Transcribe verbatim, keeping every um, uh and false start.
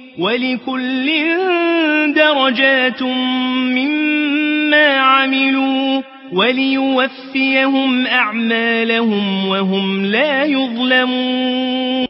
ولكل درجات مما عملوا وليوفيهم أعمالهم وهم لا يظلمون